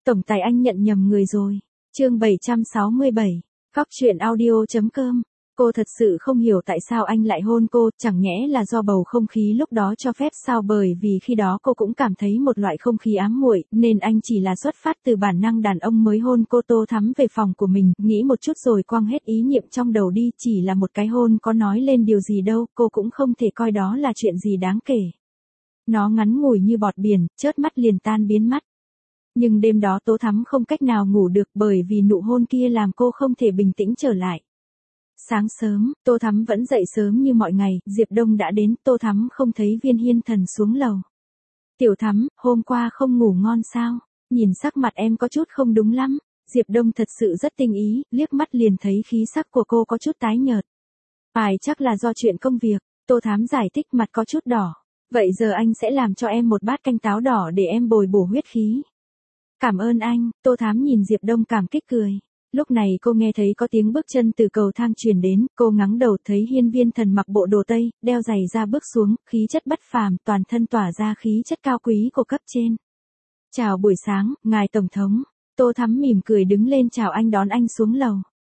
Tổng tài anh nhận nhầm người rồi. Chương 767. Cóc truyện audio.com. Cô thật sự không hiểu tại sao anh lại hôn cô, chẳng nhẽ là do bầu không khí lúc đó cho phép sao, bởi vì khi đó cô cũng cảm thấy một loại không khí ám muội, nên anh chỉ là xuất phát từ bản năng đàn ông mới hôn cô. Tô Thắm về phòng của mình, nghĩ một chút rồi quăng hết ý niệm trong đầu đi, chỉ là một cái hôn có nói lên điều gì đâu, cô cũng không thể coi đó là chuyện gì đáng kể. Nó ngắn ngủi như bọt biển, chớp mắt liền tan biến mất. Nhưng đêm đó Tô Thắm không cách nào ngủ được bởi vì nụ hôn kia làm cô không thể bình tĩnh trở lại. Sáng sớm, Tô Thắm vẫn dậy sớm như mọi ngày, Diệp Đông đã đến, Tô Thắm không thấy Viên Hiên Thần xuống lầu. Tiểu Thắm, hôm qua không ngủ ngon sao? Nhìn sắc mặt em có chút không đúng lắm. Diệp Đông thật sự rất tinh ý, liếc mắt liền thấy khí sắc của cô có chút tái nhợt. Chắc là do chuyện công việc, Tô Thắm giải thích, mặt có chút đỏ. Vậy giờ anh sẽ làm cho em một bát canh táo đỏ để em bồi bổ huyết khí. Cảm ơn anh, Tô Thắm nhìn Diệp Đông cảm kích cười. Lúc này cô nghe thấy có tiếng bước chân từ cầu thang truyền đến, cô ngẩng đầu thấy Hiên Viên Thần mặc bộ đồ tây, đeo giày ra bước xuống, khí chất bất phàm, toàn thân tỏa ra khí chất cao quý của cấp trên. Chào buổi sáng, ngài Tổng thống. Tô Thắm mỉm cười đứng lên chào anh, đón anh xuống lầu.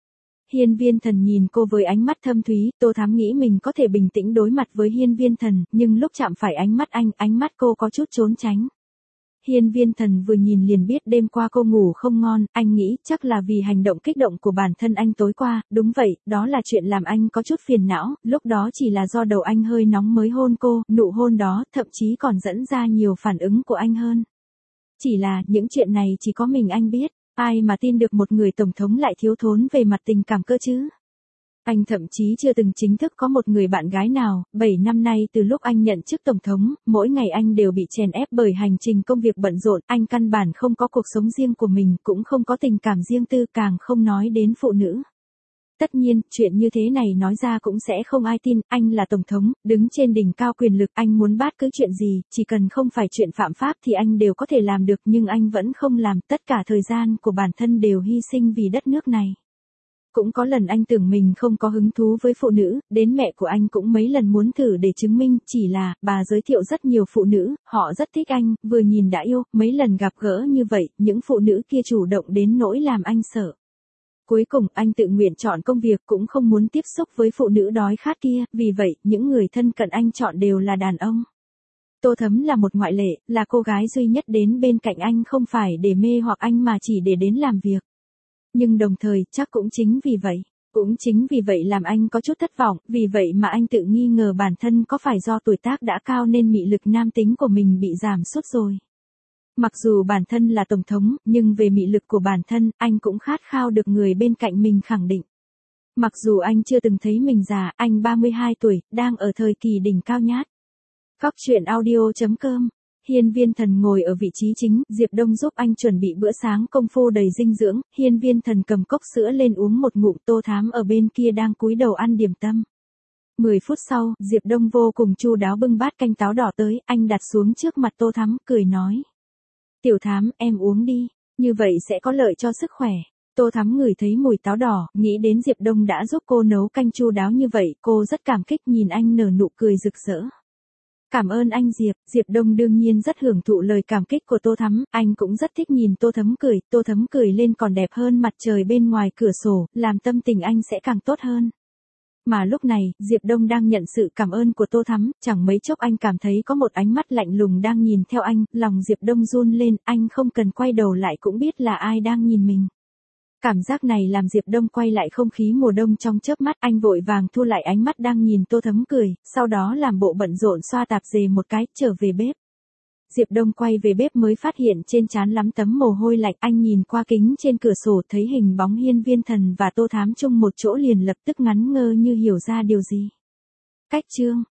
Hiên Viên Thần nhìn cô với ánh mắt thâm thúy, Tô Thắm nghĩ mình có thể bình tĩnh đối mặt với Hiên Viên Thần, nhưng lúc chạm phải ánh mắt anh, ánh mắt cô có chút trốn tránh. Hiên Viên Thần vừa nhìn liền biết đêm qua cô ngủ không ngon, anh nghĩ chắc là vì hành động kích động của bản thân anh tối qua, đúng vậy, đó là chuyện làm anh có chút phiền não, lúc đó chỉ là do đầu anh hơi nóng mới hôn cô, nụ hôn đó thậm chí còn dẫn ra nhiều phản ứng của anh hơn. Chỉ là, những chuyện này chỉ có mình anh biết, ai mà tin được một người tổng thống lại thiếu thốn về mặt tình cảm cơ chứ? Anh thậm chí chưa từng chính thức có một người bạn gái nào, 7 năm nay từ lúc anh nhận chức tổng thống, mỗi ngày anh đều bị chèn ép bởi hành trình công việc bận rộn, anh căn bản không có cuộc sống riêng của mình, cũng không có tình cảm riêng tư, càng không nói đến phụ nữ. Tất nhiên, chuyện như thế này nói ra cũng sẽ không ai tin, anh là tổng thống, đứng trên đỉnh cao quyền lực, anh muốn bắt cứ chuyện gì, chỉ cần không phải chuyện phạm pháp thì anh đều có thể làm được, nhưng anh vẫn không làm, tất cả thời gian của bản thân đều hy sinh vì đất nước này. Cũng có lần anh tưởng mình không có hứng thú với phụ nữ, đến mẹ của anh cũng mấy lần muốn thử để chứng minh, chỉ là, bà giới thiệu rất nhiều phụ nữ, họ rất thích anh, vừa nhìn đã yêu, mấy lần gặp gỡ như vậy, những phụ nữ kia chủ động đến nỗi làm anh sợ. Cuối cùng, anh tự nguyện chọn công việc, cũng không muốn tiếp xúc với phụ nữ đói khát kia, vì vậy, những người thân cận anh chọn đều là đàn ông. Tô Thắm là một ngoại lệ, là cô gái duy nhất đến bên cạnh anh không phải để mê hoặc anh mà chỉ để đến làm việc. Nhưng đồng thời, chắc cũng chính vì vậy làm anh có chút thất vọng, vì vậy mà anh tự nghi ngờ bản thân có phải do tuổi tác đã cao nên mị lực nam tính của mình bị giảm sút rồi. Mặc dù bản thân là tổng thống, nhưng về mị lực của bản thân, anh cũng khát khao được người bên cạnh mình khẳng định. Mặc dù anh chưa từng thấy mình già, anh 32 tuổi, đang ở thời kỳ đỉnh cao nhát. Cóc truyện audio.com. Hiên Viên Thần ngồi ở vị trí chính, Diệp Đông giúp anh chuẩn bị bữa sáng công phu đầy dinh dưỡng, Hiên Viên Thần cầm cốc sữa lên uống một ngụm, Tô Thắm ở bên kia đang cúi đầu ăn điểm tâm. 10 phút sau, Diệp Đông vô cùng chu đáo bưng bát canh táo đỏ tới, anh đặt xuống trước mặt Tô Thắm, cười nói. Tiểu Thắm, em uống đi, như vậy sẽ có lợi cho sức khỏe. Tô Thắm ngửi thấy mùi táo đỏ, nghĩ đến Diệp Đông đã giúp cô nấu canh chu đáo như vậy, cô rất cảm kích nhìn anh nở nụ cười rực rỡ. Cảm ơn anh Diệp Đông đương nhiên rất hưởng thụ lời cảm kích của Tô Thắm, anh cũng rất thích nhìn Tô Thắm cười lên còn đẹp hơn mặt trời bên ngoài cửa sổ, làm tâm tình anh sẽ càng tốt hơn. Mà lúc này, Diệp Đông đang nhận sự cảm ơn của Tô Thắm, chẳng mấy chốc anh cảm thấy có một ánh mắt lạnh lùng đang nhìn theo anh, lòng Diệp Đông run lên, anh không cần quay đầu lại cũng biết là ai đang nhìn mình. Cảm giác này làm Diệp Đông quay lại không khí mùa đông trong chớp mắt, anh vội vàng thu lại ánh mắt đang nhìn Tô Thắm cười, sau đó làm bộ bận rộn xoa tạp dề một cái, trở về bếp. Diệp Đông quay về bếp mới phát hiện trên trán lắm tấm mồ hôi lạnh, anh nhìn qua kính trên cửa sổ thấy hình bóng Hiên Viên Thần và Tô Thắm chung một chỗ liền lập tức ngắn ngơ như hiểu ra điều gì. Cách chương